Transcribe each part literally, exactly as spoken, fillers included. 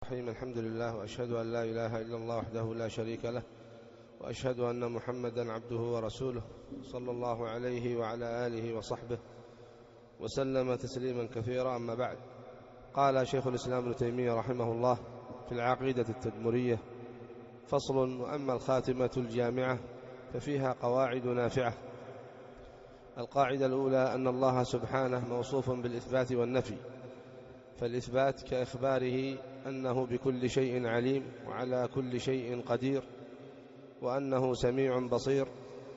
الرحيم. الحمد لله، وأشهد أن لا إله إلا الله وحده لا شريك له، وأشهد أن محمدا عبده ورسوله صلى الله عليه وعلى آله وصحبه وسلم تسليما كثيرا. أما بعد، قال شيخ الإسلام ابن تيمية رحمه الله في العقيدة التدمرية: فصل: وأما الخاتمة الجامعة ففيها قواعد نافعة. القاعدة الأولى أن الله سبحانه موصوف بالإثبات والنفي، فالإثبات كإخباره أنه بكل شيء عليم وعلى كل شيء قدير وأنه سميع بصير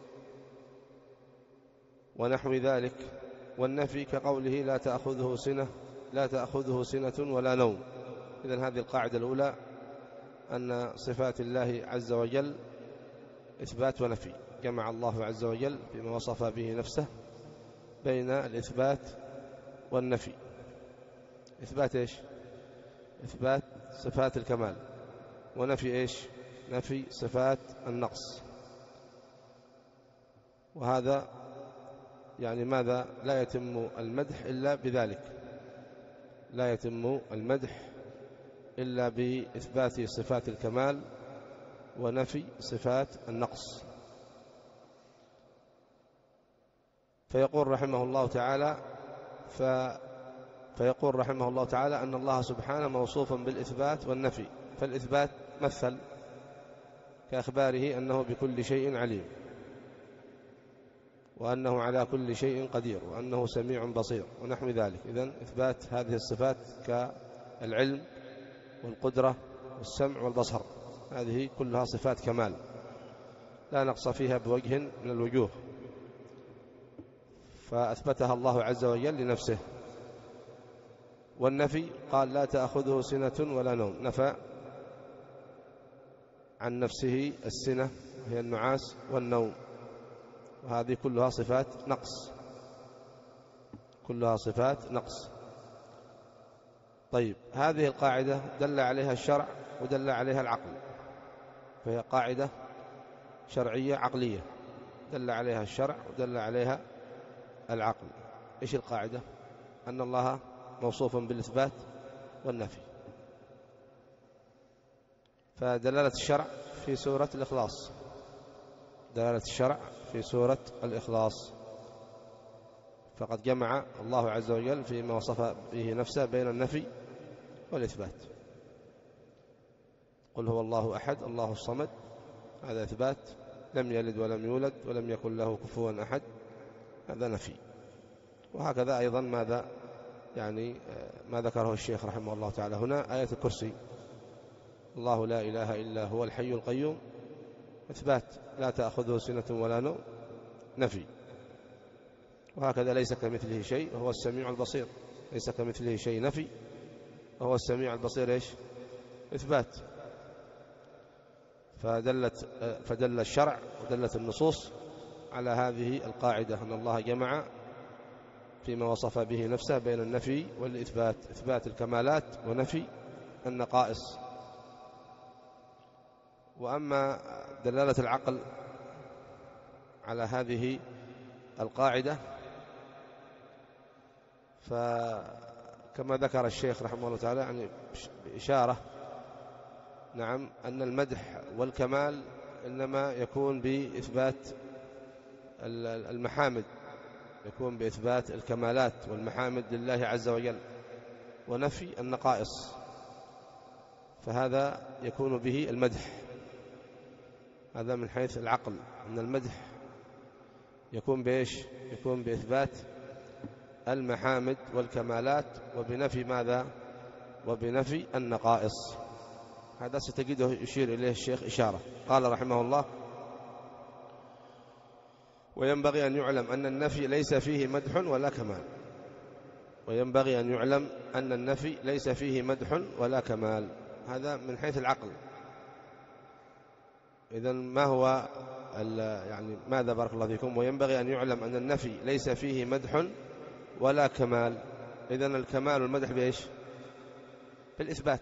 ونحو ذلك، والنفي كقوله لا تأخذه سنة لا تأخذه سنة ولا نوم. إذن هذه القاعدة الأولى، أن صفات الله عز وجل إثبات ونفي، جمع الله عز وجل بما وصف به نفسه بين الإثبات والنفي. إثبات إيش؟ إثبات صفات الكمال، ونفي إيش؟ نفي صفات النقص. وهذا يعني ماذا؟ لا يتم المدح إلا بذلك، لا يتم المدح إلا بإثبات صفات الكمال ونفي صفات النقص. فيقول رحمه الله تعالى ف فيقول رحمه الله تعالى أن الله سبحانه موصوف بالإثبات والنفي، فالإثبات مثل كأخباره أنه بكل شيء عليم وأنه على كل شيء قدير وأنه سميع بصير ونحو ذلك. إذن إثبات هذه الصفات كالعلم والقدرة والسمع والبصر، هذه كلها صفات كمال لا نقص فيها بوجه من الوجوه، فأثبتها الله عز وجل لنفسه. والنفي قال لا تأخذه سنة ولا نوم، نفى عن نفسه السنة وهي النعاس والنوم، وهذه كلها صفات نقص، كلها صفات نقص. طيب، هذه القاعدة دل عليها الشرع ودل عليها العقل، فهي قاعدة شرعية عقلية دل عليها الشرع ودل عليها العقل. إيش القاعدة؟ أن الله موصوف بالإثبات والنفي. فدلالة الشرع في سورة الإخلاص، دلالة الشرع في سورة الإخلاص، فقد جمع الله عز وجل فيما وصف به نفسه بين النفي والإثبات. قل هو الله أحد الله الصمد، هذا إثبات، لم يلد ولم يولد ولم يكن له كفوا أحد، هذا نفي. وهكذا أيضا ماذا يعني ما ذكره الشيخ رحمه الله تعالى هنا، آية الكرسي: الله لا إله إلا هو الحي القيوم، إثبات، لا تأخذه سنة ولا نوم، نفي. وهكذا ليس كمثله شيء وهو السميع البصير، ليس كمثله شيء، نفي، وهو السميع البصير إيش؟ إثبات. فدلت فدل الشرع ودلت النصوص على هذه القاعدة، أن الله جمع فيما وصف به نفسه بين النفي والإثبات، إثبات الكمالات ونفي النقائص. وأما دلالة العقل على هذه القاعدة، فكما ذكر الشيخ رحمه الله تعالى يعني بإشارة، نعم، أن المدح والكمال إنما يكون بإثبات المحامد، يكون بإثبات الكمالات والمحامد لله عز وجل، ونفي النقائص، فهذا يكون به المدح. هذا من حيث العقل، أن المدح يكون بإيش؟ يكون بإثبات المحامد والكمالات وبنفي ماذا؟ وبنفي النقائص. هذا ستجده يشير إليه الشيخ إشارة. قال رحمه الله: وينبغي أن يعلم أن النفي ليس فيه مدح ولا كمال. وينبغي أن يعلم أن النفي ليس فيه مدح ولا كمال، هذا من حيث العقل. إذن ما هو يعني ماذا؟ بارك الله فيكم. وينبغي أن يعلم أن النفي ليس فيه مدح ولا كمال. إذن الكمال والمدح بإيش؟ بالإثبات،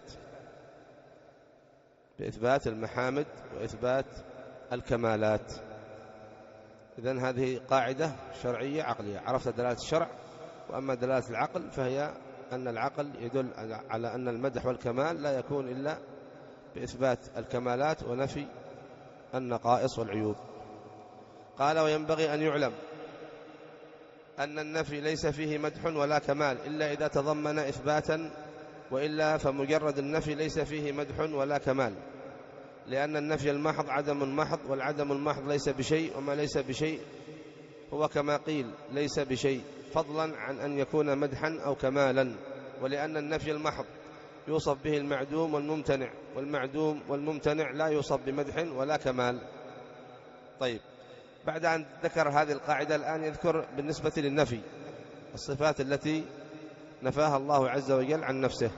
بإثبات المحامد وإثبات الكمالات. إذن هذه قاعدة شرعية عقلية، عرفت دلالة الشرع. وأما دلالة العقل فهي أن العقل يدل على أن المدح والكمال لا يكون إلا بإثبات الكمالات ونفي النقائص والعيوب. قال: وينبغي أن يعلم أن النفي ليس فيه مدح ولا كمال إلا إذا تضمن إثباتا، وإلا فمجرد النفي ليس فيه مدح ولا كمال، لأن النفي المحض عدم محض، والعدم المحض ليس بشيء، وما ليس بشيء هو كما قيل ليس بشيء، فضلا عن أن يكون مدحا أو كمالا. ولأن النفي المحض يوصف به المعدوم والممتنع، والمعدوم والممتنع لا يوصف بمدح ولا كمال. طيب، بعد أن ذكر هذه القاعدة الآن يذكر بالنسبة للنفي الصفات التي نفاها الله عز وجل عن نفسه.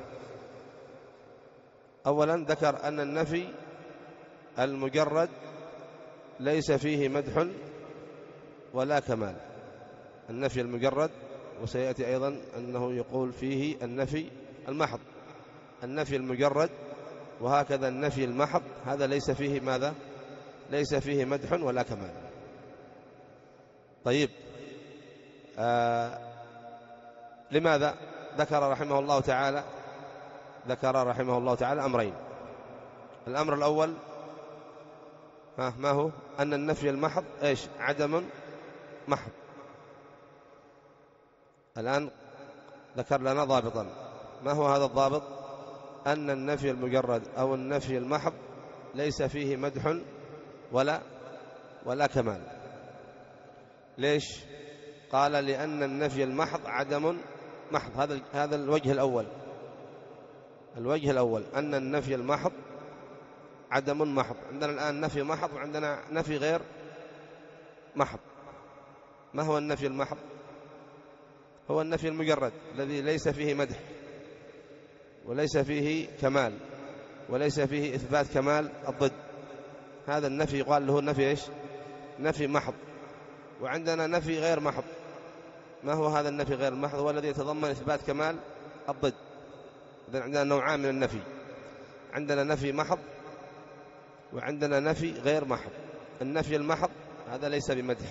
أولا ذكر أن النفي المجرد ليس فيه مدح ولا كمال، النفي المجرد، وسيأتي أيضا أنه يقول فيه النفي المحض، النفي المجرد وهكذا النفي المحض، هذا ليس فيه ماذا؟ ليس فيه مدح ولا كمال. طيب، آه لماذا ذكر رحمه الله تعالى ذكر رحمه الله تعالى أمرين؟ الأمر الأول ها ما هو؟ أن النفي المحض إيش؟ عدم محض. الآن ذكر لنا ضابطا، ما هو هذا الضابط؟ أن النفي المجرد أو النفي المحض ليس فيه مدح ولا ولا كمال. ليش؟ قال: لأن النفي المحض عدم محض. هذا هذا الوجه الأول. الوجه الأول أن النفي المحض عدم محض. عندنا الآن نفي محض وعندنا نفي غير محض. ما هو النفي المحض؟ هو النفي المجرد الذي ليس فيه مدح وليس فيه كمال وليس فيه إثبات كمال الضد. هذا النفي يقال له نفي إيش؟ نفي محض. وعندنا نفي غير محض. ما هو هذا النفي غير محض؟ هو الذي يتضمن إثبات كمال الضد. إذن عندنا نوعان من النفي، عندنا نفي محض وعندنا نفي غير محض. النفي المحض هذا ليس بمدح.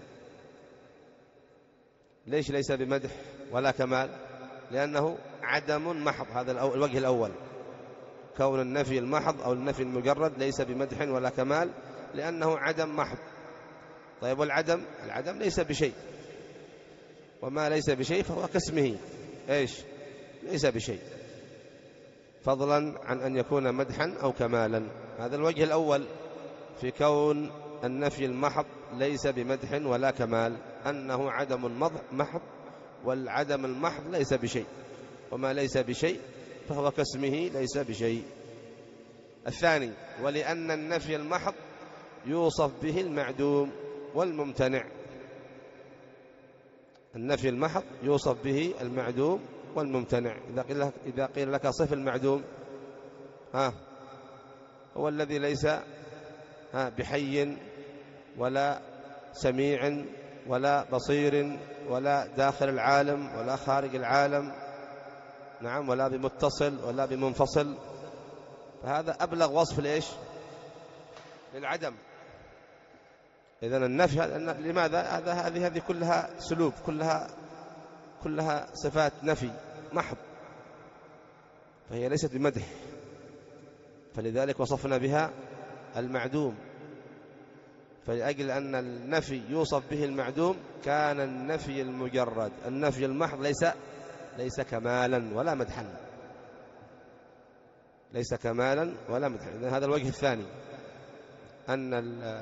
ليش ليس بمدح ولا كمال؟ لأنه عدم محض. هذا الوجه الأول، كون النفي المحض أو النفي المجرد ليس بمدح ولا كمال لأنه عدم محض. طيب، والعدم العدم ليس بشيء، وما ليس بشيء فهو كاسمه إيش؟ ليس بشيء، فضلا عن أن يكون مدحا أو كمالا. هذا الوجه الأول في كون النفي المحض ليس بمدح ولا كمال، أنه عدم محض، والعدم المحض ليس بشيء، وما ليس بشيء فهو كاسمه ليس بشيء. الثاني: ولأن النفي المحض يوصف به المعدوم والممتنع. النفي المحض يوصف به المعدوم والممتنع. إذا قيل لك, إذا قيل لك صف المعدوم، ها هو الذي ليس ها بحي ولا سميع ولا بصير ولا داخل العالم ولا خارج العالم، نعم، ولا بمتصل ولا بمنفصل. فهذا أبلغ وصف لإيش؟ للعدم. إذن النفي لماذا؟ هذا هذه هذه كلها سلوب، كلها كلها صفات نفي محض، فهي ليست بمدح، فلذلك وصفنا بها المعدوم. فلأجل أن النفي يوصف به المعدوم كان النفي المجرد النفي المحض ليس ليس كمالا ولا مدحا، ليس كمالا ولا مدحا. إذن هذا الوجه الثاني، أن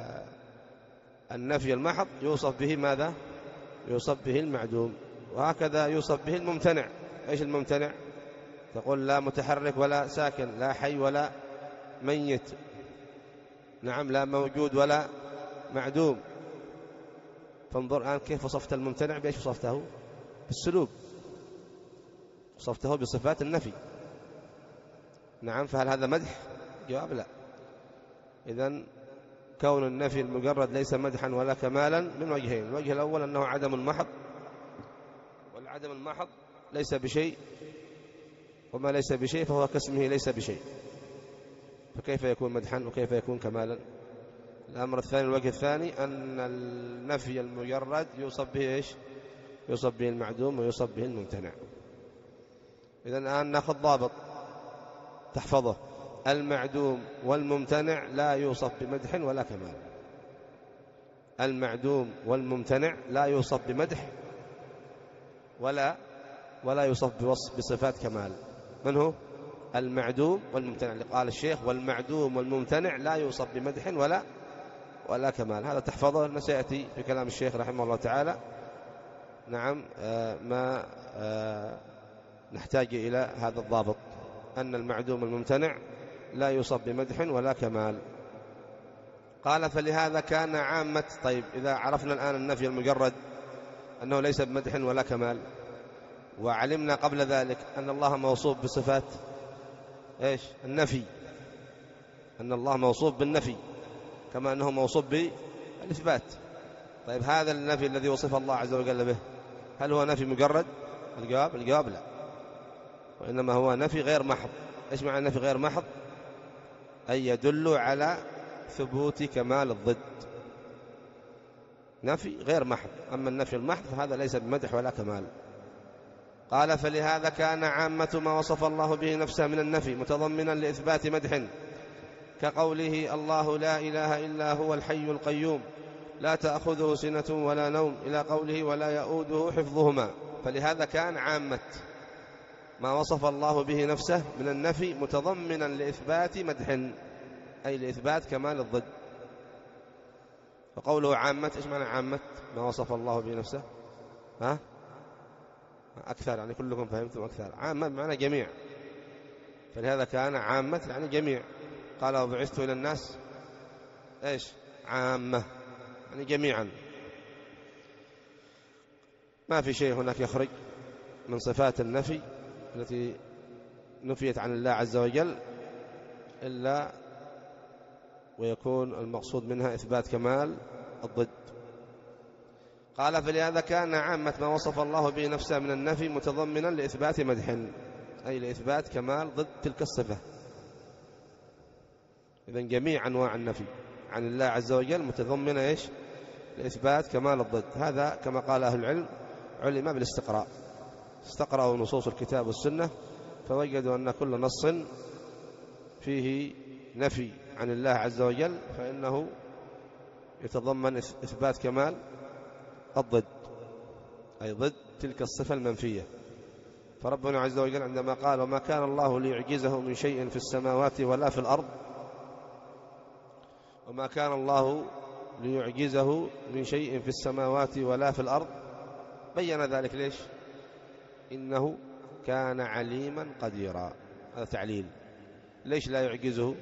النفي المحض يوصف به ماذا؟ يوصف به المعدوم. وهكذا يوصف به الممتنع. إيش الممتنع؟ تقول لا متحرك ولا ساكن، لا حي ولا ميت، نعم، لا موجود ولا معدوم. فانظر الآن كيف وصفت الممتنع، بإيش وصفته؟ بالسلوب، وصفته بصفات النفي، نعم. فهل هذا مدح؟ جواب لا. إذن كون النفي المجرد ليس مدحا ولا كمالا من وجهين: الوجه الأول أنه عدم محض، والعدم المحض ليس بشيء، وما ليس بشيء فهو كاسمه ليس بشيء، فكيف يكون مدحا وكيف يكون كمالا؟ الأمر الثاني، الوجه الثاني، أن النفي المجرد يوصف به إيش؟ يوصف به المعدوم ويوصف به الممتنع. إذن الآن نأخذ ضابط تحفظه: المعدوم والممتنع لا يوصف بمدح ولا كمال. المعدوم والممتنع لا يوصف بمدح ولا ولا يوصف بوصف بصفات كمال. من هو المعدوم والممتنع؟ اللي قال الشيخ: والمعدوم والممتنع لا يوصف بمدح ولا ولا كمال. هذا تحفظه، سيأتي في كلام الشيخ رحمه الله تعالى. نعم، آه ما آه نحتاج إلى هذا الضابط، أن المعدوم والممتنع لا يوصف بمدح ولا كمال. قال: فلهذا كان عامة. طيب، إذا عرفنا الآن النفي المجرد أنه ليس بمدح ولا كمال، وعلمنا قبل ذلك أن الله موصوف بصفات إيش؟ النفي، أن الله موصوف بالنفي كما أنه موصوف بالإثبات. طيب، هذا النفي الذي وصف الله عز وجل به، هل هو نفي مجرد؟ الجواب الجواب لا، وإنما هو نفي غير محض. إيش معنى نفي غير محض؟ أي يدل على ثبوت كمال الضد. نفي غير محض. أما النفي المحض فهذا ليس بمدح ولا كمال. قال: فلهذا كان عامة ما وصف الله به نفسه من النفي متضمنا لإثبات مدح، كقوله: الله لا إله إلا هو الحي القيوم لا تأخذه سنة ولا نوم، إلى قوله: ولا يؤوده حفظهما. فلهذا كان عامة ما وصف الله به نفسه من النفي متضمنا لإثبات مدح، أي لإثبات كمال الضد. فقوله عامة، إيش معنى عامة ما وصف الله به نفسه؟ ها؟ أكثر، يعني كلكم فهمتم أكثر. عامة بمعنى جميع، فلهذا كان عامة يعني جميع. قال: وبعثت إلى الناس إيش؟ عامة، يعني جميعا. ما في شيء هناك يخرج من صفات النفي التي نفيت عن الله عز وجل إلا ويكون المقصود منها إثبات كمال الضد. قال: فلهذا كان عامة ما وصف الله به نفسه من النفي متضمنا لإثبات مدح، أي لإثبات كمال ضد تلك الصفة. إذن جميع أنواع النفي عن الله عز وجل متضمنة إيش؟ لإثبات كمال الضد. هذا كما قال أهل العلم علم بالاستقراء، استقرأوا نصوص الكتاب والسنة فوجدوا أن كل نص فيه نفي عن الله عز وجل فإنه يتضمن إثبات كمال الضد، أي ضد تلك الصفة المنفية. فربنا عز وجل عندما قال: وما كان الله ليعجزه من شيء في السماوات ولا في الأرض، وما كان الله ليعجزه من شيء في السماوات ولا في الأرض، بين ذلك ليش؟ إنه كان عليما قديرا. هذا تعليل. ليش لا يعجزه؟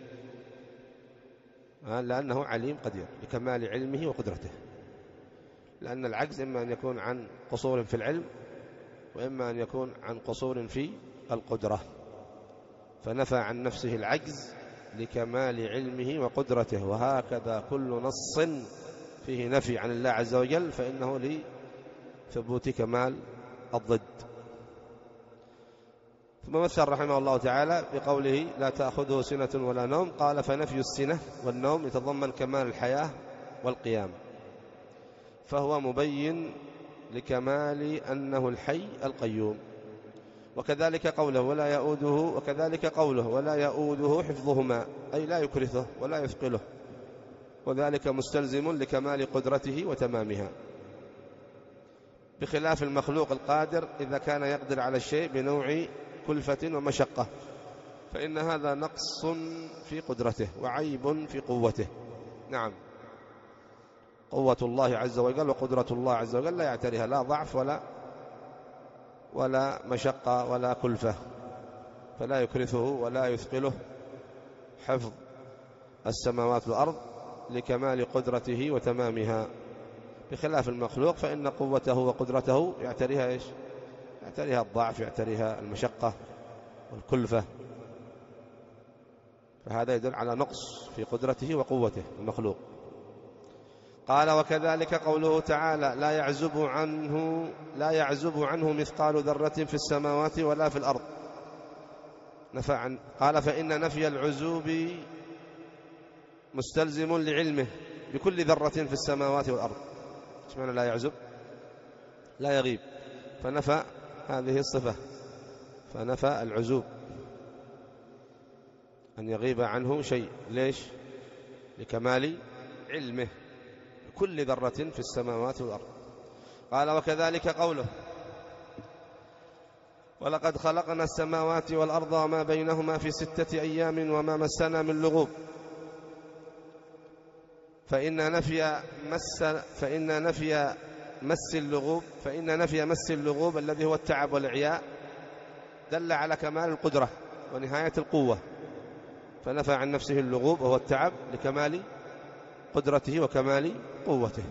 لأنه عليم قدير لكمال علمه وقدرته. لأن العجز إما أن يكون عن قصور في العلم، وإما أن يكون عن قصور في القدرة، فنفى عن نفسه العجز لكمال علمه وقدرته. وهكذا كل نص فيه نفي عن الله عز وجل فإنه لثبوت كمال الضد. ثم مثل رحمه الله تعالى بقوله: لا تأخذه سنة ولا نوم. قال: فنفي السنة والنوم يتضمن كمال الحياة والقيام، فهو مبين لكمال أنه الحي القيوم. وكذلك قوله: ولا يؤوده وكذلك قوله ولا يؤوده حفظهما، أي لا يكرثه ولا يثقله، وذلك مستلزم لكمال قدرته وتمامها، بخلاف المخلوق القادر إذا كان يقدر على الشيء بنوع كلفة ومشقة، فإن هذا نقص في قدرته وعيب في قوته. نعم، قوة الله عز وجل وقدرة الله عز وجل لا يعتريها لا ضعف ولا ولا مشقة ولا كلفة، فلا يكرثه ولا يثقله حفظ السماوات والأرض لكمال قدرته وتمامها، بخلاف المخلوق فإن قوته وقدرته يعتريها إيش؟ يعتريها الضعف، يعتريها المشقة والكلفة، فهذا يدل على نقص في قدرته وقوته المخلوق. قال: وكذلك قوله تعالى: لا يعزب عنه لا يعزب عنه مثقال ذرة في السماوات ولا في الأرض. نفى عن قال: فإن نفي العزوب مستلزم لعلمه بكل ذرة في السماوات والأرض. ايش معنى لا يعزب؟ لا يغيب، فنفى هذه الصفة، فنفى العزوب، أن يغيب عنه شيء. ليش؟ لكمال علمه كل ذرة في السماوات والأرض. قال وكذلك قوله ولقد خلقنا السماوات والأرض وما بينهما في ستة أيام وما مسنا من لغوب، فإن نفي مس فإن نفي مس اللغوب فإن نفي مس اللغوب الذي هو التعب والإعياء دل على كمال القدرة ونهاية القوة، فنفى عن نفسه اللغوب وهو التعب لكمال قدرته وكمال قوته.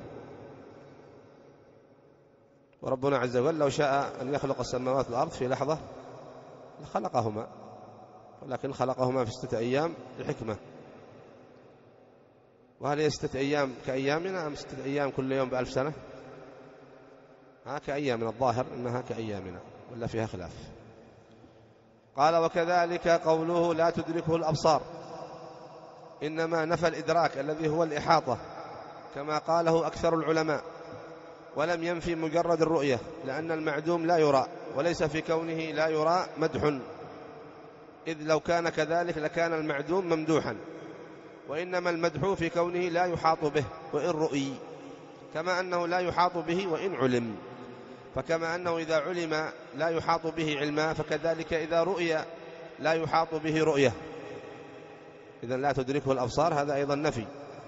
وربنا عز وجل لو شاء أن يخلق السماوات والأرض في لحظة لخلقهما، ولكن خلقهما في ستة أيام لحكمة. وهل هي ستة أيام كأيامنا أم ستة أيام كل يوم بألف سنة؟ ها كأيامنا، الظاهر أنها كأيامنا ولا فيها خلاف. قال وكذلك قوله لا تدركه الأبصار، إنما نفى الإدراك الذي هو الإحاطة كما قاله أكثر العلماء، ولم ينفي مجرد الرؤية، لأن المعدوم لا يرى، وليس في كونه لا يرى مدح، إذ لو كان كذلك لكان المعدوم ممدوحا، وإنما المدح في كونه لا يحاط به وإن رؤي، كما أنه لا يحاط به وإن علم. فكما أنه إذا علم لا يحاط به علما، فكذلك إذا رؤي لا يحاط به رؤية. إذن لا تدركه الأبصار هذا أيضا نفي،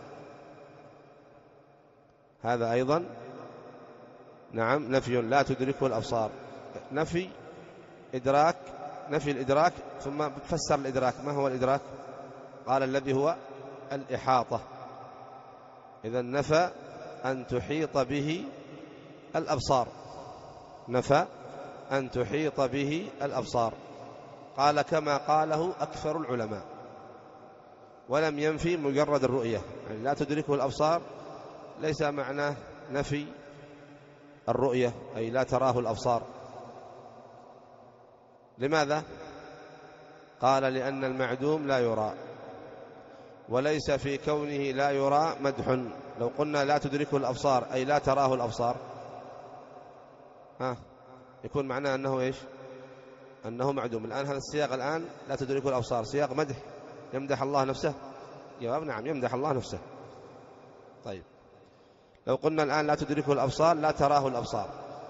هذا أيضا نعم نفي، لا تدركه الأبصار، نفي إدراك، نفي الإدراك. ثم فسر الإدراك، ما هو الإدراك؟ قال الذي هو الإحاطة. إذن نفى أن تحيط به الأبصار، نفى أن تحيط به الأبصار، قال كما قاله أكثر العلماء، ولم ينفي مجرد الرؤية. يعني لا تدركه الأبصار ليس معناه نفي الرؤية، أي لا تراه الأبصار. لماذا؟ قال لأن المعدوم لا يرى، وليس في كونه لا يرى مدح. لو قلنا لا تدركه الأبصار أي لا تراه الأبصار، ها يكون معناه أنه إيش؟ أنه معدوم. الآن هذا السياق الآن لا تدركه الأبصار سياق مدح، يمدح الله نفسه؟ جواب نعم، يمدح الله نفسه. طيب لو قلنا الآن لا تدركه الأبصار لا تراه الأبصار،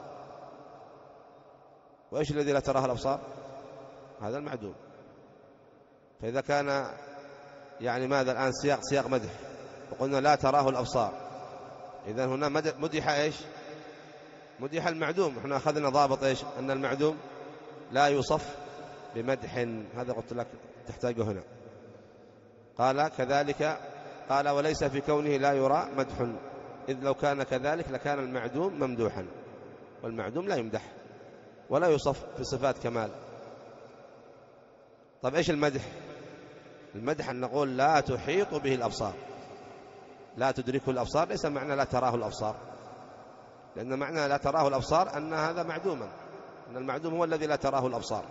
وإيش الذي لا تراه الأبصار؟ هذا المعدوم. فإذا كان يعني ماذا الآن سياق سياق مدح، وقلنا لا تراه الأبصار، إذن هنا مدح إيش؟ مدح المعدوم. احنا أخذنا ضابط إيش؟ أن المعدوم لا يوصف بمدح، هذا قلت لك تحتاجه هنا. قال كذلك، قال وليس في كونه لا يرى مدح، إذ لو كان كذلك لكان المعدوم ممدوحا، والمعدوم لا يمدح ولا يوصف بصفات كمال. طيب إيش المدح؟ المدح أن نقول لا تحيط به الأبصار، لا تدركه الأبصار ليس معنى لا تراه الأبصار، لأن معنى لا تراه الأبصار أن هذا معدوما، أن المعدوم هو الذي لا تراه الأبصار.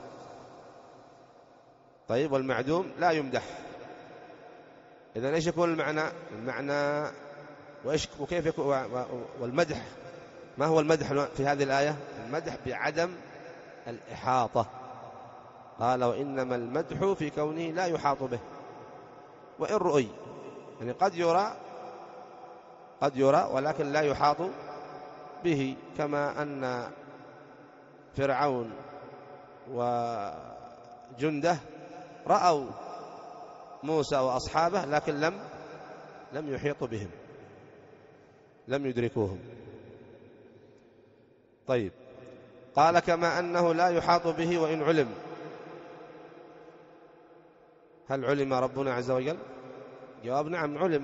طيب والمعدوم لا يمدح، إذن إيش يكون المعنى؟ المعنى وإيش وكيف يكون؟ والمدح ما هو المدح في هذه الآية؟ المدح بعدم الإحاطة. قال وإنما المدح في كونه لا يحاط به وإن رؤي، يعني قد يرى قد يرى ولكن لا يحاط به، كما أن فرعون وجنده رأوا موسى وأصحابه لكن لم لم يحيطوا بهم، لم يدركوهم. طيب قال كما أنه لا يحاط به وإن علم. هل علم ربنا عز وجل؟ جواب نعم علم،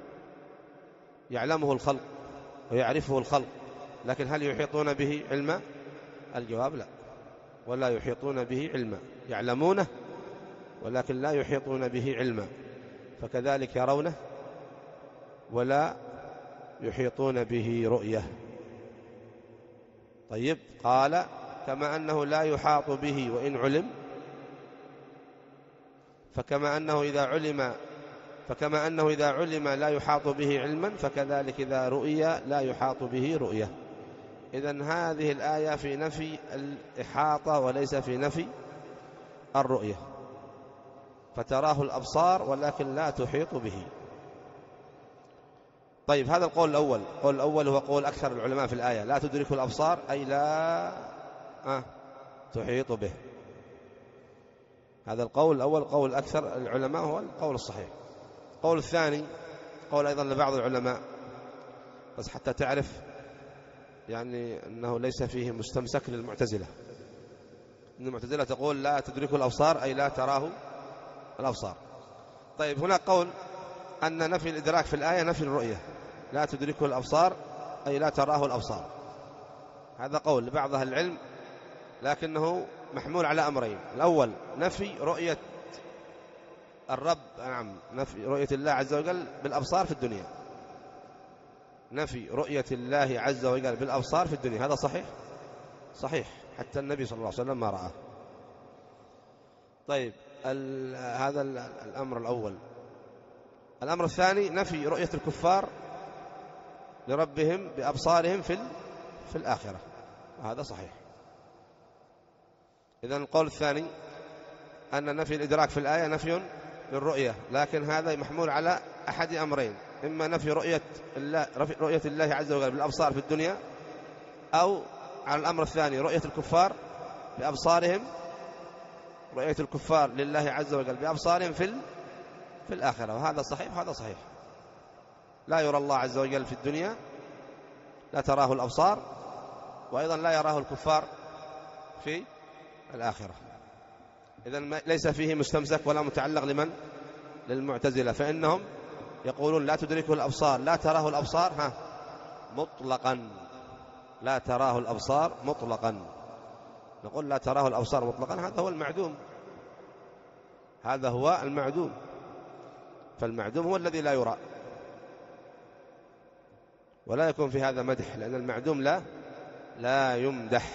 يعلمه الخلق ويعرفه الخلق، لكن هل يحيطون به علما؟ الجواب لا، ولا يحيطون به علما، يعلمونه ولكن لا يحيطون به علما. فكذلك يرونه ولا يحيطون به رؤية. طيب قال كما أنه لا يحاط به وإن علم، فكما أنه إذا علم فكما أنه إذا علم لا يحاط به علما، فكذلك إذا رؤي لا يحاط به رؤية. إذن هذه الآية في نفي الإحاطة وليس في نفي الرؤية، فتراه الأبصار ولكن لا تحيط به. طيب هذا القول الأول. القول الأول هو قول أكثر العلماء في الآية، لا تدرك الأبصار أي لا آه تحيط به. هذا القول الأول قول أكثر العلماء، هو القول الصحيح. القول الثاني قول أيضا لبعض العلماء، بس حتى تعرف يعني أنه ليس فيه مستمسك للمعتزلة. إن المعتزلة تقول لا تدرك الأبصار أي لا تراه الأبصار. طيب هناك قول أن نفي الإدراك في الآية نفي الرؤية، لا تدركه الأبصار أي لا تراه الأبصار. هذا قول لبعض أهل العلم، لكنه محمول على أمرين. الأول نفي رؤية الرب، نعم نفي رؤية الله عز وجل بالأبصار في الدنيا، نفي رؤية الله عز وجل بالأبصار في الدنيا، هذا صحيح صحيح، حتى النبي صلى الله عليه وسلم ما رآه. طيب هذا الأمر الأول. الأمر الثاني نفي رؤية الكفار لربهم بأبصارهم في في الآخرة، وهذا صحيح. إذن القول الثاني أن نفي الإدراك في الآية نفي للرؤية، لكن هذا محمول على أحد أمرين، إما نفي رؤية الله رؤية الله عز وجل بالأبصار في الدنيا، أو على الأمر الثاني رؤية الكفار بأبصارهم، رؤية الكفار لله عز وجل بأبصارهم في في الآخرة، وهذا صحيح وهذا صحيح. لا يرى الله عز وجل في الدنيا، لا تراه الأبصار، وأيضا لا يراه الكفار في الآخرة. إذن ليس فيه مستمسك ولا متعلق لمن؟ للمعتزلة، فإنهم يقولون لا تدركه الأبصار، لا تراه الأبصار ها مطلقا، لا تراه الأبصار مطلقا. نقول لا تراه الأبصار مطلقا، هذا هو المعدوم، هذا هو المعدوم، فالمعدوم هو الذي لا يرى، ولا يكون في هذا مدح، لأن المعدوم لا لا يمدح.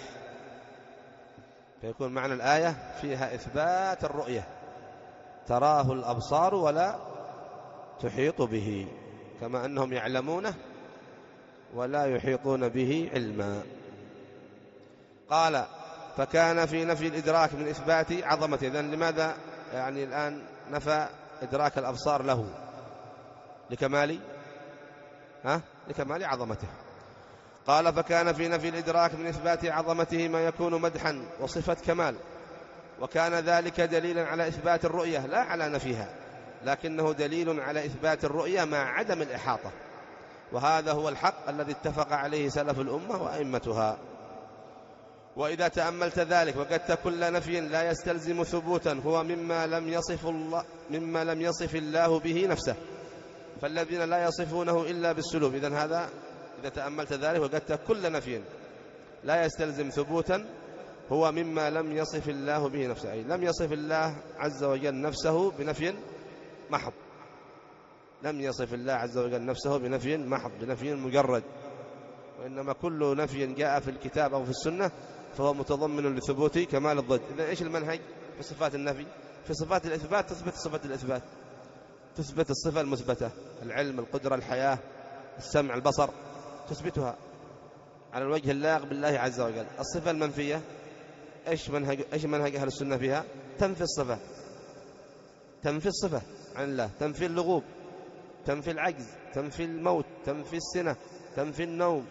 فيكون معنى الآية فيها إثبات الرؤية، تراه الأبصار ولا تحيط به، كما أنهم يعلمونه ولا يحيطون به علما. قال فكان في نفي الإدراك من إثبات عظمته. إذن لماذا يعني الآن نفى إدراك الأبصار له؟ لكمال ها لكمال عظمته. قال فكان في نفي الإدراك من إثبات عظمته ما يكون مدحا وصفة كمال، وكان ذلك دليلا على إثبات الرؤية لا على نفيها، لكنه دليل على إثبات الرؤية مع عدم الإحاطة، وهذا هو الحق الذي اتفق عليه سلف الأمة وأئمتها. وإذا تأملت ذلك وجدت كل نفي لا يستلزم ثبوتا هو مما لم يصف الله مما لم يصف الله به نفسه، فالذين لا يصفونه إلا بالسلوب. إذن هذا إذا تأملت ذلك وجدت كل نفي لا يستلزم ثبوتا هو مما لم يصف الله به نفسه، أي لم يصف الله عز وجل نفسه بنفي محض، لم يصف الله عز وجل نفسه بنفي محض، بنفي مجرد، وإنما كل نفي جاء في الكتاب أو في السنة فهو متضمن لثبوت كمال الضد. إذن إيش المنهج في صفات النفي؟ في صفات الإثبات تثبت صفة الإثبات، تثبت الصفة المثبتة، العلم، القدرة، الحياة، السمع، البصر، تثبتها على الوجه اللائق بالله عز وجل. الصفة المنفية إيش منهج إيش منهج أهل السنة فيها؟ تنفي الصفة، تنفي الصفة عن الله، تنفي اللغوب، تنفي العجز، تنفي الموت، تنفي السنة، تنفي النوم.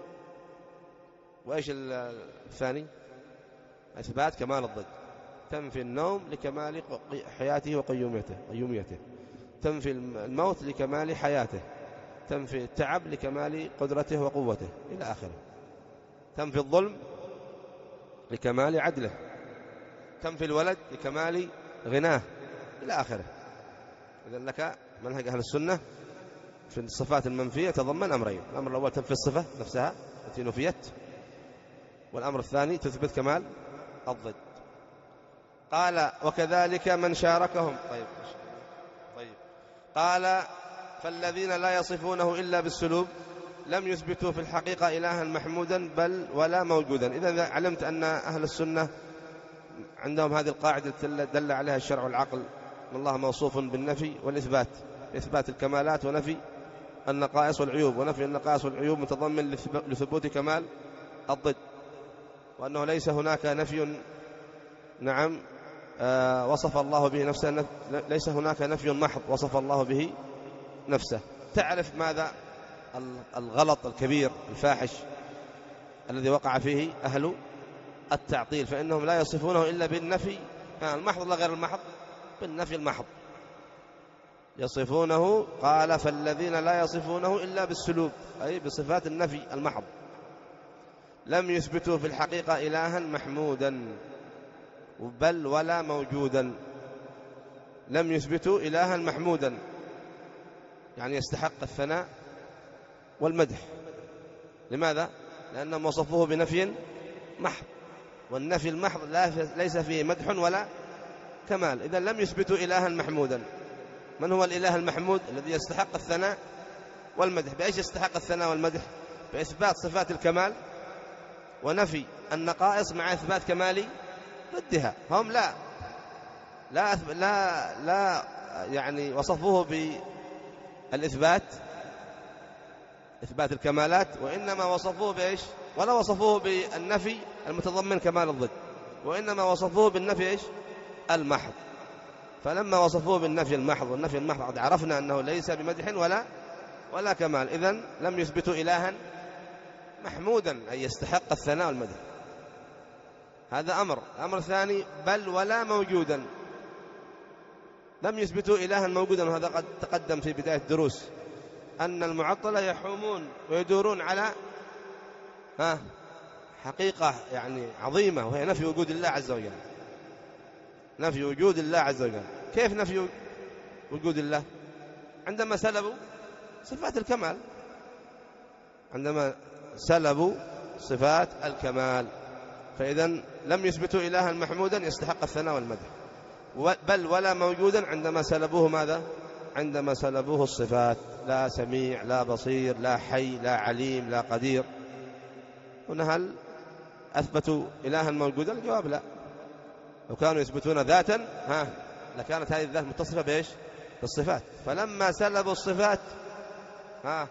وإيش الثاني؟ إثبات كمال الضد، تنفي النوم لكمال حياته وقيوميته قيوميته، تنفي الموت لكمال حياته، تنفي التعب لكمال قدرته وقوته إلى آخره، تنفي الظلم لكمال عدله، تنفي الولد لكمال غناه إلى آخره. إذن لك منهج أهل السنة في الصفات المنفية تضمن أمرين: الأمر الأول تنفي الصفة نفسها التي نفيت، والأمر الثاني تثبت كمال الضد. قال وكذلك من شاركهم. طيب طيب قال فالذين لا يصفونه إلا بالسلوب لم يثبتوا في الحقيقة إلها محمودا بل ولا موجودا. إذا علمت أن أهل السنة عندهم هذه القاعدة دل عليها الشرع والعقل، أن الله موصوف بالنفي والإثبات، إثبات الكمالات ونفي النقائص والعيوب، ونفي النقائص والعيوب متضمن لثبوت كمال الضد، وأنه ليس هناك نفي نعم آه وصف الله به نفسه، ليس هناك نفي محض وصف الله به نفسه. تعرف ماذا الغلط الكبير الفاحش الذي وقع فيه أهل التعطيل، فإنهم لا يصفونه إلا بالنفي المحض لا غير المحض، بالنفي المحض يصفونه. قال فالذين لا يصفونه إلا بالسلوب، أي بصفات النفي المحض، لم يثبتوا في الحقيقة إلها محمودا بل ولا موجودا. لم يثبتوا إلها محمودا يعني يستحق الثناء والمدح. لماذا؟ لأنهم وصفوه بنفي محض، والنفي المحض ليس فيه مدح ولا كمال. إذا لم يثبتوا إلها محمودا. من هو الإله المحمود الذي يستحق الثناء والمدح؟ بأيش يستحق الثناء والمدح؟ بإثبات صفات الكمال ونفي النقائص مع إثبات كمال ضدها. هم لا لا لا, لا يعني وصفوه بالإثبات، إثبات الكمالات، وإنما وصفوه بإيش؟ ولا وصفوه بالنفي المتضمن كمال الضد، وإنما وصفوه بالنفي إيش؟ المحض. فلما وصفوه بالنفي المحض، والنفي المحض قد عرفنا أنه ليس بمدح ولا ولا كمال، إذن لم يثبتوا إلها محمودا أي يستحق الثناء والمدح. هذا أمر. الأمر الثاني بل ولا موجودا. لم يثبتوا إلها موجودا، وهذا قد تقدم في بداية الدروس أن المعطلة يحومون ويدورون على ها حقيقة يعني عظيمة، وهي نفي وجود الله عز وجل. نفي وجود الله عز وجل. كيف نفي وجود الله؟ عندما سلبوا صفات الكمال، عندما سلبوا صفات الكمال، فإذا لم يثبتوا إلها محمودا يستحق الثناء والمدح. بل ولا موجودا عندما سلبوه ماذا؟ عندما سلبوه الصفات، لا سميع لا بصير لا حي لا عليم لا قدير. هنا هل أثبتوا إلها موجودا؟ الجواب لا. لو كانوا يثبتون ذاتا ها لكانت هذه الذات متصفة بإيش؟ بالصفات. فلما سلبوا الصفات ها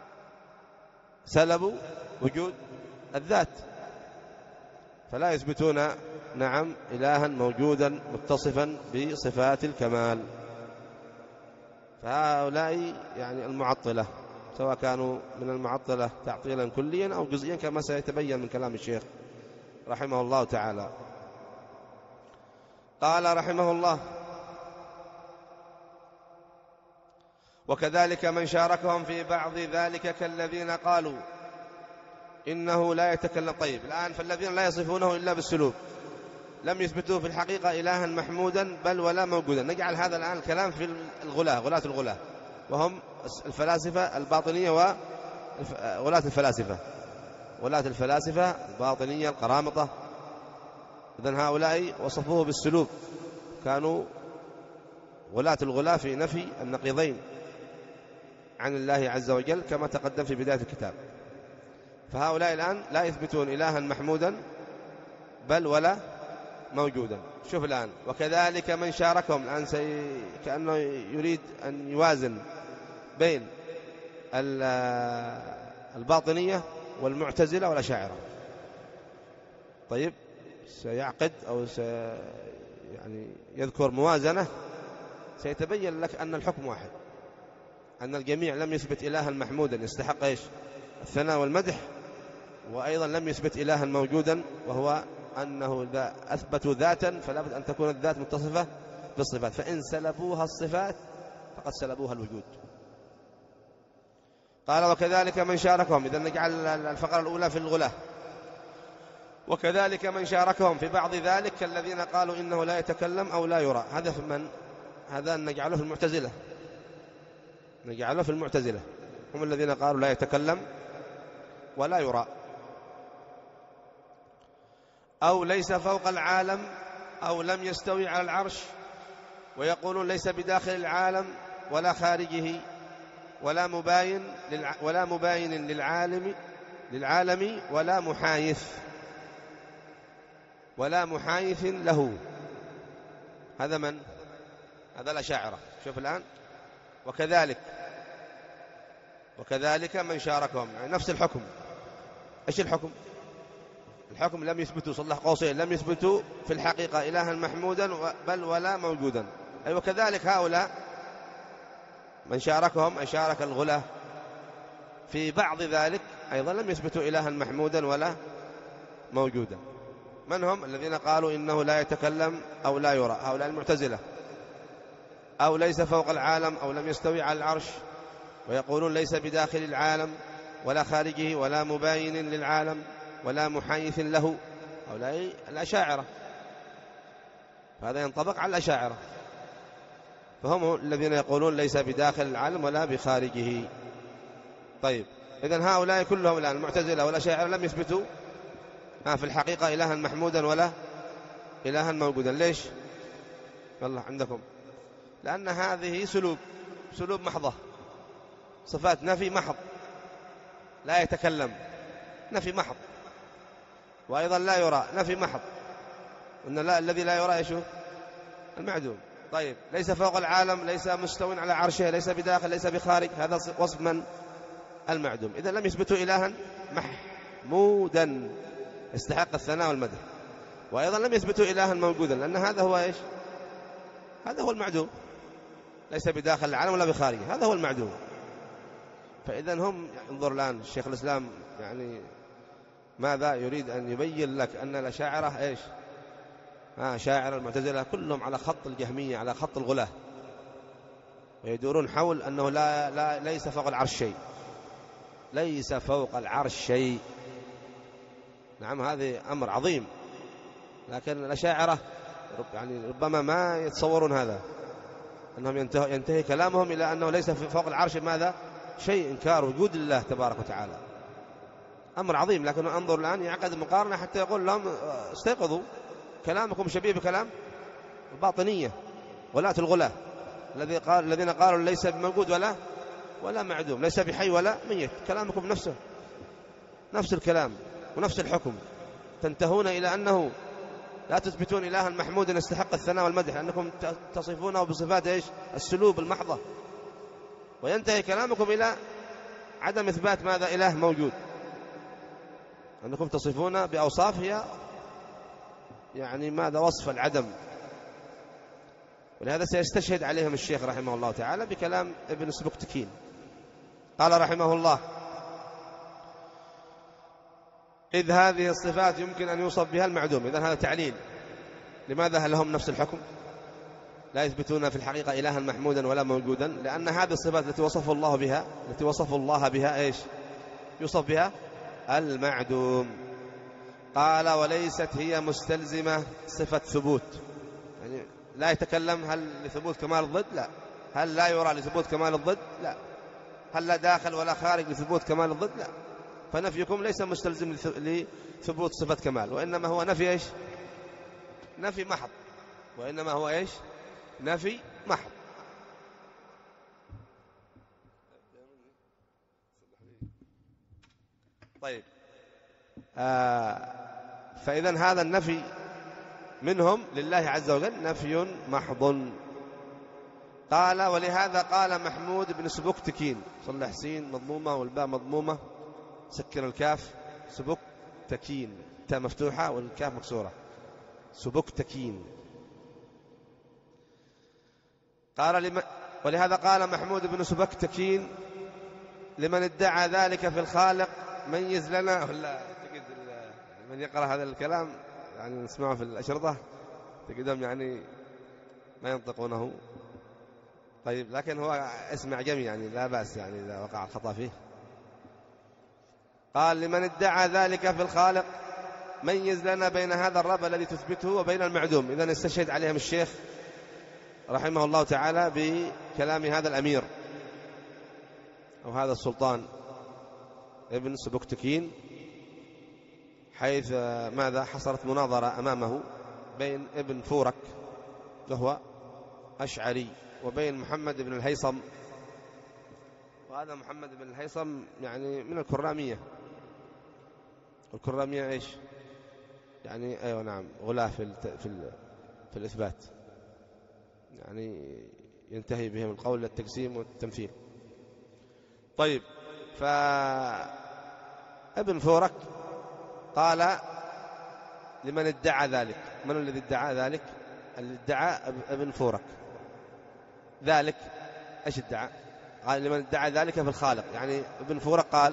سلبوا وجود الذات، فلا يثبتون نعم إلها موجودا متصفا بصفات الكمال. فهؤلاء يعني المعطلة، سواء كانوا من المعطلة تعطيلا كليا أو جزئيا كما سيتبين من كلام الشيخ رحمه الله تعالى. قال رحمه الله وكذلك من شاركهم في بعض ذلك كالذين قالوا إنه لا يتكلم. طيب الآن فالذين لا يصفونه إلا بالسلوك لم يثبتوا في الحقيقة إلها محمودا بل ولا موجودا. نجعل هذا الآن الكلام في الغلاة، غلاة الغلاة، وهم الفلاسفة الباطنية وغلاة الفلاسفة، غلاة الفلاسفة الباطنية القرامطة. إذن هؤلاء وصفوه بالسلوك، كانوا غلاة الغلاة في نفي النقيضين عن الله عز وجل كما تقدم في بداية الكتاب. فهؤلاء الآن لا يثبتون إلها محمودا بل ولا موجودا. شوف الآن وكذلك من شاركهم، الآن سي... كأنه يريد أن يوازن بين الباطنية والمعتزلة والأشاعرة. طيب سيعقد أو سي... يعني يذكر موازنة، سيتبين لك أن الحكم واحد، أن الجميع لم يثبت إلها محمودا يستحق إيش؟ الثناء والمدح، وأيضا لم يثبت إلها موجودا، وهو أنه إذا أثبتوا ذاتا فلا بد أن تكون الذات متصفة بالصفات، فإن سلبوها الصفات فقد سلبوها الوجود. قال وكذلك من شاركهم، إذا نجعل الفقرة الأولى في الغلاة. وكذلك من شاركهم في بعض ذلك كالذين قالوا إنه لا يتكلم أو لا يرى. هذا في من؟ هذا نجعله في المعتزلة، نجعله في المعتزلة، هم الذين قالوا لا يتكلم ولا يرى. أو ليس فوق العالم أو لم يستوي على العرش، ويقولون ليس بداخل العالم ولا خارجه ولا مباين للع... ولا مباين للعالم للعالم ولا محايث ولا محايث له. هذا من؟ هذا الأشاعرة. شوف الآن وكذلك وكذلك من شاركهم، يعني نفس الحكم. إيش الحكم؟ الحكم لم يثبتوا صلح قوسين لم يثبتوا في الحقيقة إلها محمودا بل ولا موجودا. أي أيوة وكذلك هؤلاء من شاركهم أي شارك الغلاة في بعض ذلك أيضا لم يثبتوا إلها محمودا ولا موجودا. من هم الذين قالوا إنه لا يتكلم أو لا يرى؟ هؤلاء المعتزلة. أو ليس فوق العالم أو لم يستوي على العرش، ويقولون ليس بداخل العالم ولا خارجه ولا مباين للعالم ولا محايث له. هؤلاء الأشاعرة، هذا ينطبق على الأشاعرة، فهم الذين يقولون ليس بداخل العالم ولا بخارجه. طيب إذن هؤلاء كلهم الآن المعتزلة والأشاعرة لم يثبتوا في الحقيقة إلها محمودا ولا إلها موجودا. ليش؟ والله عندكم لأن هذه سلوب سلوب محضة، صفات نفي محض، لا يتكلم نفي محض، وأيضا لا يرى نفي محض، إن لا الذي لا يرى يشوف المعدوم. طيب ليس فوق العالم، ليس مستو على عرشه، ليس بداخل، ليس بخارج، هذا وصف من؟ المعدوم. إذا لم يثبتوا إلها محمودا يستحق الثناء والمدح، وأيضا لم يثبتوا إلها موجودا، لأن هذا هو إيش؟ هذا هو المعدوم، ليس بداخل العالم ولا بخارجه، هذا هو المعدوم. فإذا هم انظر الآن الشيخ الإسلام يعني ماذا يريد أن يبين لك؟ أن الأشاعرة إيش؟ آه شاعر المعتزلة كلهم على خط الجهمية، على خط الغلاة، ويدورون حول أنه لا, لا ليس فوق العرش شيء، ليس فوق العرش شيء. نعم هذا أمر عظيم، لكن الأشاعرة يعني ربما ما يتصورون هذا، أنهم ينتهي, ينتهي كلامهم إلى أنه ليس فوق العرش ماذا؟ شيء، إنكار وجود الله تبارك وتعالى، أمر عظيم. لكن انظر الآن يعقد المقارنة حتى يقول لهم استيقظوا، كلامكم شبيه بكلام الباطنية ولاة الغلاة الذي قال الذين قالوا ليس بموجود ولا ولا معدوم، ليس بحي ولا ميت، كلامكم نفسه نفس الكلام ونفس الحكم، تنتهون إلى أنه لا تثبتون إلها محمودا يستحق الثناء والمدح، لأنكم تصفونه بصفات إيش؟ السلوب المحضة، وينتهي كلامكم إلى عدم إثبات ماذا؟ إله موجود، أنكم تصفون بأوصاف هي يعني ماذا؟ وصف العدم. ولهذا سيستشهد عليهم الشيخ رحمه الله تعالى بكلام ابن سبكتكين، قال رحمه الله: إذ هذه الصفات يمكن أن يوصف بها المعدوم. إذن هذا تعليل لماذا هل لهم نفس الحكم؟ لا يثبتون في الحقيقة إلها محمودا ولا موجودا، لأن هذه الصفات التي وصف الله بها التي وصف الله بها إيش؟ يوصف بها المعدوم. قال: وليست هي مستلزمة صفة ثبوت، يعني لا يتكلم هل لثبوت كمال الضد؟ لا. هل لا يرى لثبوت كمال الضد؟ لا. هل لا داخل ولا خارج لثبوت كمال الضد؟ لا. فنفيكم ليس مستلزم لثبوت صفة كمال، وإنما هو نفي إيش؟ نفي محض، وإنما هو إيش؟ نفي محض. طيب آه فإذا هذا النفي منهم لله عز وجل نفي محض. قال: ولهذا قال محمود بن سبكتكين، صلح سين مضمومة والباء مضمومة، سكر الكاف، سبكتكين، تاء مفتوحة والكاف مكسورة، سبكتكين. قال لم... ولهذا قال محمود بن سبكتكين لمن ادعى ذلك في الخالق: ميز لنا، ولا تجد من يقرأ هذا الكلام يعني نسمعه في الأشرطة تجدهم يعني ما ينطقونه. طيب لكن هو اسم أعجمي يعني لا بأس يعني إذا وقع الخطأ فيه. قال: لمن ادعى ذلك في الخالق ميز لنا بين هذا الرب الذي تثبته وبين المعدوم. إذن استشهد عليهم الشيخ رحمه الله تعالى بكلام هذا الأمير أو هذا السلطان ابن سبكتكين، حيث ماذا؟ حصلت مناظرة أمامه بين ابن فورك وهو أشعري وبين محمد بن الهيثم، وهذا محمد بن الهيثم يعني من الكرامية. الكرامية إيش؟ يعني أيوة نعم غلاة في في في الإثبات، يعني ينتهي بهم القول للتقسيم والتمثيل. طيب فابن فورك قال لمن ادعى ذلك. من الذي ادعى ذلك؟ اللي ادعى ابن فورك ذلك. ايش ادعى؟ قال لمن ادعى ذلك في الخالق، يعني ابن فورك قال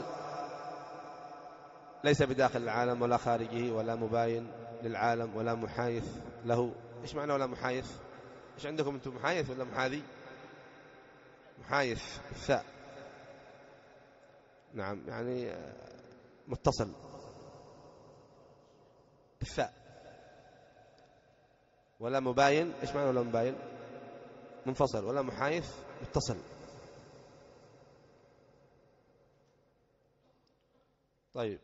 ليس بداخل العالم ولا خارجه ولا مباين للعالم ولا محايث له. ايش معنى ولا محايث؟ ايش عندكم انتم، محايث ولا محاذي؟ محايث الثاء، نعم، يعني متصل الثاء. ولا مباين، ايش معنى ولا مباين؟ منفصل. ولا محايث متصل. طيب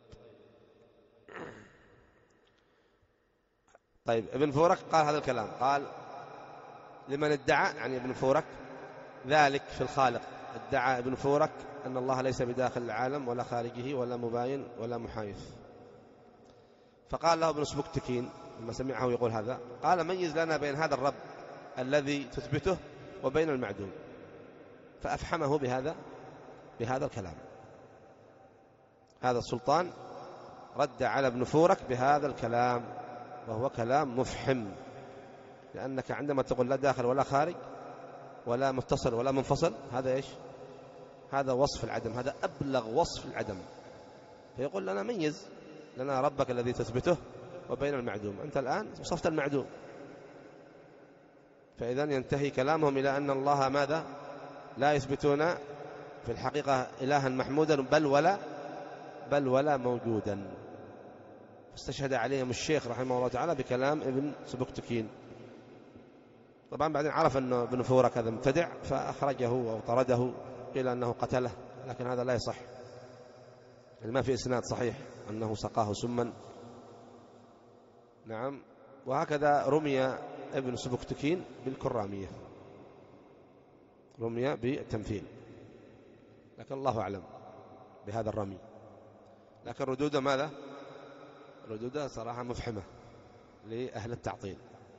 طيب ابن فورك قال هذا الكلام، قال لمن ادعى، يعني ابن فورك ذلك في الخالق. ادعى ابن فورك أن الله ليس بداخل العالم ولا خارجه ولا مباين ولا محايث. فقال له ابن سبكتكين لما سمعه يقول هذا، قال ميز لنا بين هذا الرب الذي تثبته وبين المعدوم. فأفحمه بهذا بهذا الكلام. هذا السلطان رد على ابن فورك بهذا الكلام، وهو كلام مفحم، لأنك عندما تقول لا داخل ولا خارج ولا متصل ولا منفصل، هذا إيش؟ هذا وصف العدم، هذا أبلغ وصف العدم. فيقول لنا ميز لنا ربك الذي تثبته وبين المعدوم. أنت الآن وصفت المعدوم، فإذا ينتهي كلامهم إلى أن الله ماذا؟ لا يثبتون في الحقيقة إلها محمودا بل ولا بل ولا موجودا. استشهد عليهم الشيخ رحمه الله تعالى بكلام ابن سبكتكين. طبعا بعدين عرف أن ابن فورك هذا مبتدع فأخرجه أو طرده، قيل أنه قتله، لكن هذا لا يصح، ما في إسناد صحيح أنه سقاه سما. نعم. وهكذا رمي ابن سبكتكين بالكرامية، رمي بالتمثيل، لكن الله أعلم بهذا الرمي. لكن ردوده ماذا؟ ردوده صراحة مفحمة لأهل التعطيل.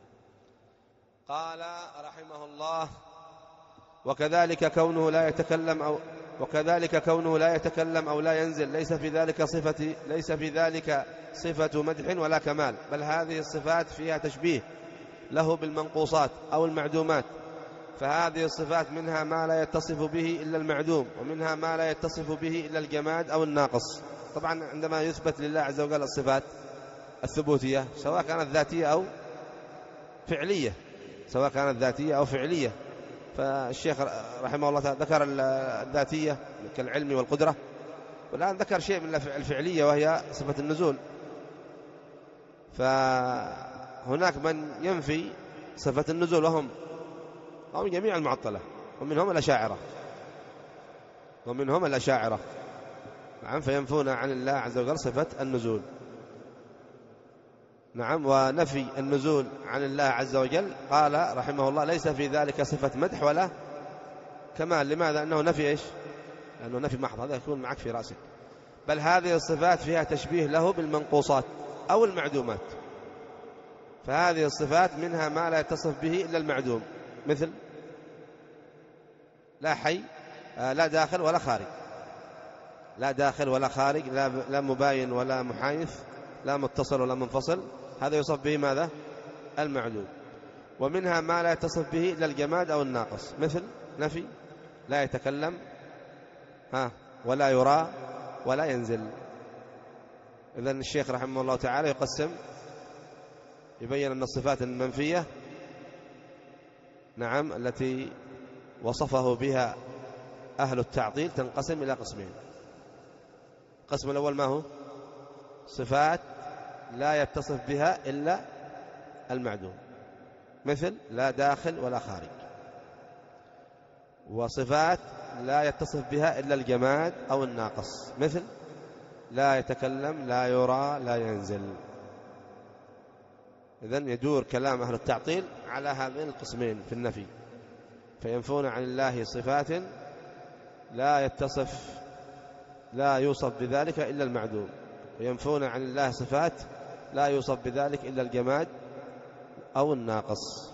قال رحمه الله: وكذلك كونه لا يتكلم أو وكذلك كونه لا يتكلم أو لا ينزل ليس في ذلك صفة ليس في ذلك صفة مدح ولا كمال، بل هذه الصفات فيها تشبيه له بالمنقوصات أو المعدومات. فهذه الصفات منها ما لا يتصف به إلا المعدوم، ومنها ما لا يتصف به إلا الجماد أو الناقص. طبعا عندما يثبت لله عز وجل الصفات الثبوتية سواء كانت ذاتية أو فعلية سواء كانت ذاتية أو فعلية فالشيخ رحمه الله تعالى ذكر الذاتية كالعلم والقدرة، والآن ذكر شيء من الفعلية وهي صفة النزول. فهناك من ينفي صفة النزول وهم هم جميع المعطلة، ومنهم الأشاعرة ومنهم الأشاعرة نعم، فينفون عن الله عز وجل صفة النزول. نعم. ونفي النزول عن الله عز وجل قال رحمه الله ليس في ذلك صفة مدح ولا كمال. لماذا؟ أنه نفي إيش؟ لأنه نفي محض، هذا يكون معك في رأسك. بل هذه الصفات فيها تشبيه له بالمنقوصات أو المعدومات. فهذه الصفات منها ما لا يتصف به إلا المعدوم، مثل لا حي آه لا داخل ولا خارج، لا داخل ولا خارج، لا, لا مباين ولا محايث، لا متصل ولا منفصل، هذا يوصف به ماذا؟ المعدوم. ومنها ما لا يتصف به إلا الجماد أو الناقص، مثل نفي لا يتكلم ها ولا يرى ولا ينزل. إذن الشيخ رحمه الله تعالى يقسم، يبين أن الصفات المنفية نعم التي وصفه بها أهل التعطيل تنقسم إلى قسمين. القسم الأول ما هو؟ صفات لا يتصف بها إلا المعدوم، مثل لا داخل ولا خارج. وصفات لا يتصف بها إلا الجماد أو الناقص، مثل لا يتكلم لا يرى لا ينزل. إذن يدور كلام أهل التعطيل على هذين القسمين في النفي، فينفون عن الله صفات لا يتصف لا يوصف بذلك إلا المعدوم، وينفون عن الله صفات لا يوصف بذلك إلا الجماد أو الناقص.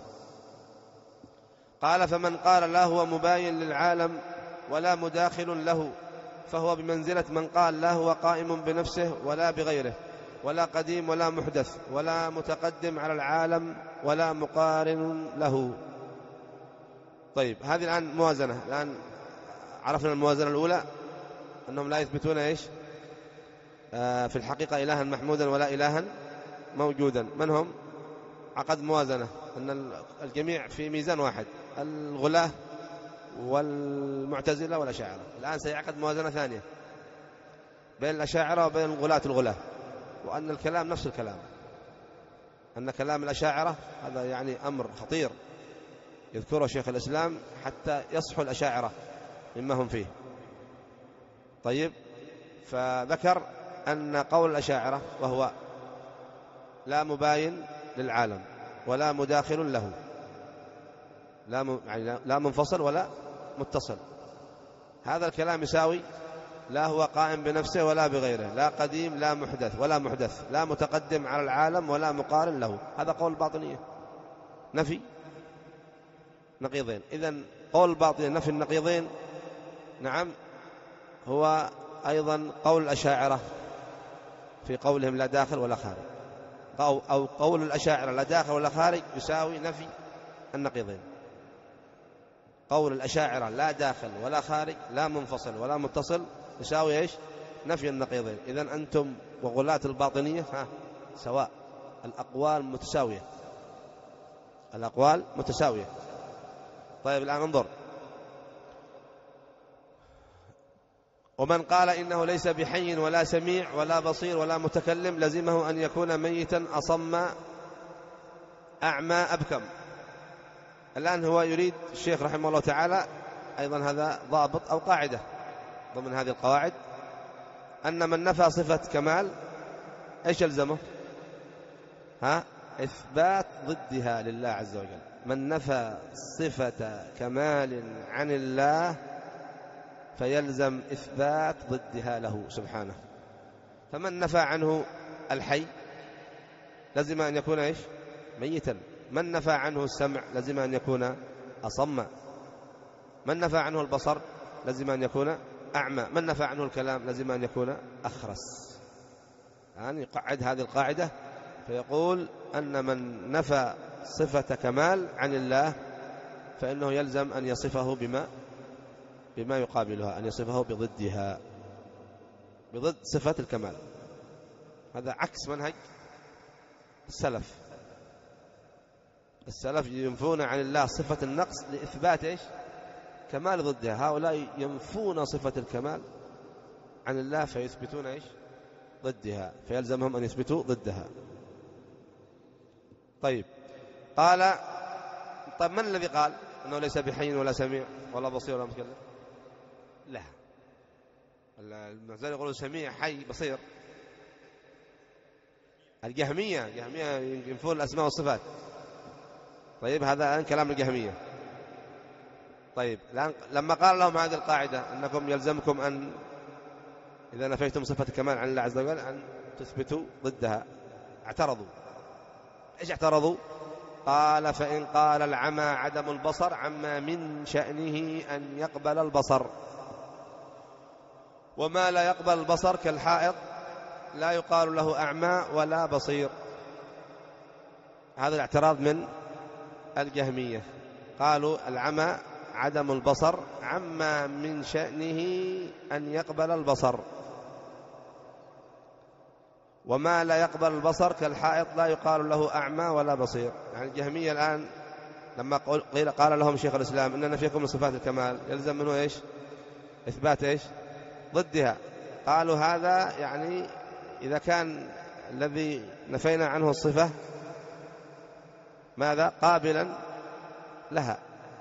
قال: فمن قال لا هو مباين للعالم ولا مداخل له فهو بمنزلة من قال لا هو قائم بنفسه ولا بغيره، ولا قديم ولا محدث ولا متقدم على العالم ولا مقارن له. طيب هذه الآن موازنة. الآن عرفنا الموازنة الأولى أنهم لا يثبتون إيش آه في الحقيقة إلها محمودا ولا إلها موجودا. من هم؟ عقد موازنة أن الجميع في ميزان واحد، الغلاة والمعتزلة والأشاعرة. الآن سيعقد موازنة ثانية بين الأشاعرة وبين الغلاة الغلاة، وأن الكلام نفس الكلام، أن كلام الأشاعرة هذا يعني أمر خطير يذكره شيخ الإسلام حتى يصحوا الأشاعرة مما هم فيه. طيب، فذكر أن قول الأشاعرة وهو لا مباين للعالم ولا مداخل له، لا م... يعني لا منفصل ولا متصل، هذا الكلام يساوي لا هو قائم بنفسه ولا بغيره، لا قديم لا محدث ولا محدث، لا متقدم على العالم ولا مقارن له. هذا قول الباطنية، نفي نقيضين. إذن قول الباطنية نفي النقيضين نعم هو أيضا قول الأشاعرة في قولهم لا داخل ولا خارج، أو, أو قول الأشاعرة لا داخل ولا خارج يساوي نفي النقيضين. قول الأشاعرة لا داخل ولا خارج لا منفصل ولا متصل يساوي إيش؟ نفي النقيضين. إذن أنتم وغلاة الباطنية ها سواء، الأقوال متساوية، الأقوال متساوية. طيب الآن انظر، ومن قال إنه ليس بحي ولا سميع ولا بصير ولا متكلم لزمه أن يكون ميتا أصم أعمى أبكم. الآن هو يريد الشيخ رحمه الله تعالى أيضا هذا ضابط أو قاعدة ضمن هذه القواعد، أن من نفى صفة كمال إيش يلزمه؟ ها؟ إثبات ضدها لله عز وجل. من نفى صفة كمال عن الله فيلزم إثبات ضدها له سبحانه. فمن نفى عنه الحي لزم أن يكون إيش؟ ميتا. من نفى عنه السمع لزم أن يكون أصم. من نفى عنه البصر لزم أن يكون أعمى. من نفى عنه الكلام لزم أن يكون أخرس. يعني يقعد هذه القاعدة فيقول أن من نفى صفة كمال عن الله فإنه يلزم أن يصفه بما بما يقابلها، أن يصفه بضدها، بضد صفة الكمال. هذا عكس منهج السلف. السلف ينفون عن الله صفة النقص لإثبات إيش؟ كمال ضدها. هؤلاء ينفون صفة الكمال عن الله فيثبتون إيش؟ ضدها، فيلزمهم أن يثبتوا ضدها. طيب قال طيب من الذي قال أنه ليس بحي ولا سميع ولا بصير ولا متكلم؟ لا، المعتزلة يقولون سميع حي بصير. الجهمية الجهمية ينفون الأسماء والصفات. طيب هذا الآن كلام الجهمية. طيب الآن لما قال لهم هذه القاعدة أنكم يلزمكم أن إذا نفيتم صفة الكمال عن الله عز وجل أن تثبتوا ضدها، اعترضوا. إيش اعترضوا؟ قال فإن قال العمى عدم البصر عما من شأنه أن يقبل البصر، وما لا يقبل البصر كالحائط لا يقال له أعمى ولا بصير. هذا الاعتراض من الجهمية. قالوا العمى عدم البصر عما من شأنه أن يقبل البصر، وما لا يقبل البصر كالحائط لا يقال له أعمى ولا بصير. يعني الجهمية الآن لما قيل قال لهم شيخ الإسلام إننا فيكم من صفات الكمال يلزم منه إيش؟ إثبات إيش؟ ضدها. قالوا هذا يعني إذا كان الذي نفينا عنه الصفة ماذا؟ قابلا لها،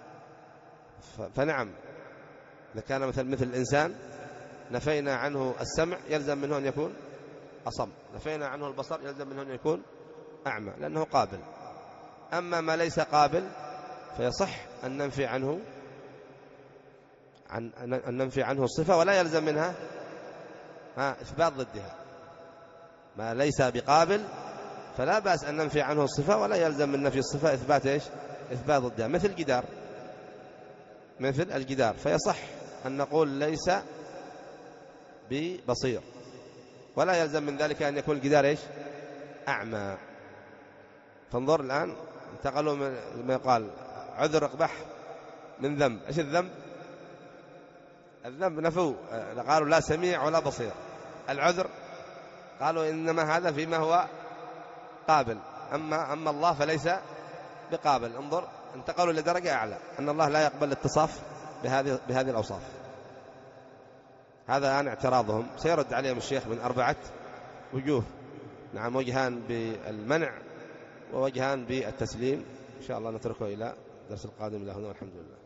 فنعم إذا كان مثل مثل الإنسان نفينا عنه السمع يلزم منه أن يكون أصم، نفينا عنه البصر يلزم منه أن يكون أعمى لأنه قابل. أما ما ليس قابل فيصح أن ننفي عنه عن أن ننفي عنه الصفة ولا يلزم منها ها إثبات ضدها. ما ليس بقابل فلا بأس أن ننفي عنه الصفة ولا يلزم من نفي الصفة إثبات إيش؟ إثبات ضدها. مثل الجدار، مثل الجدار فيصح أن نقول ليس ببصير ولا يلزم من ذلك أن يكون الجدار إيش؟ أعمى. فانظر الآن انتقلوا من ما يقال عذر اقبح من ذنب. إيش الذنب؟ الذنب نفوا، قالوا لا سميع ولا بصير. العذر قالوا إنما هذا فيما هو قابل، أما أما الله فليس بقابل. انظر انتقلوا لدرجة أعلى، أن الله لا يقبل الاتصاف بهذه بهذه الأوصاف. هذا الآن اعتراضهم، سيرد عليهم الشيخ من أربعة وجوه. نعم، وجهان بالمنع ووجهان بالتسليم. إن شاء الله نتركه إلى درس القادم. له والحمد لله.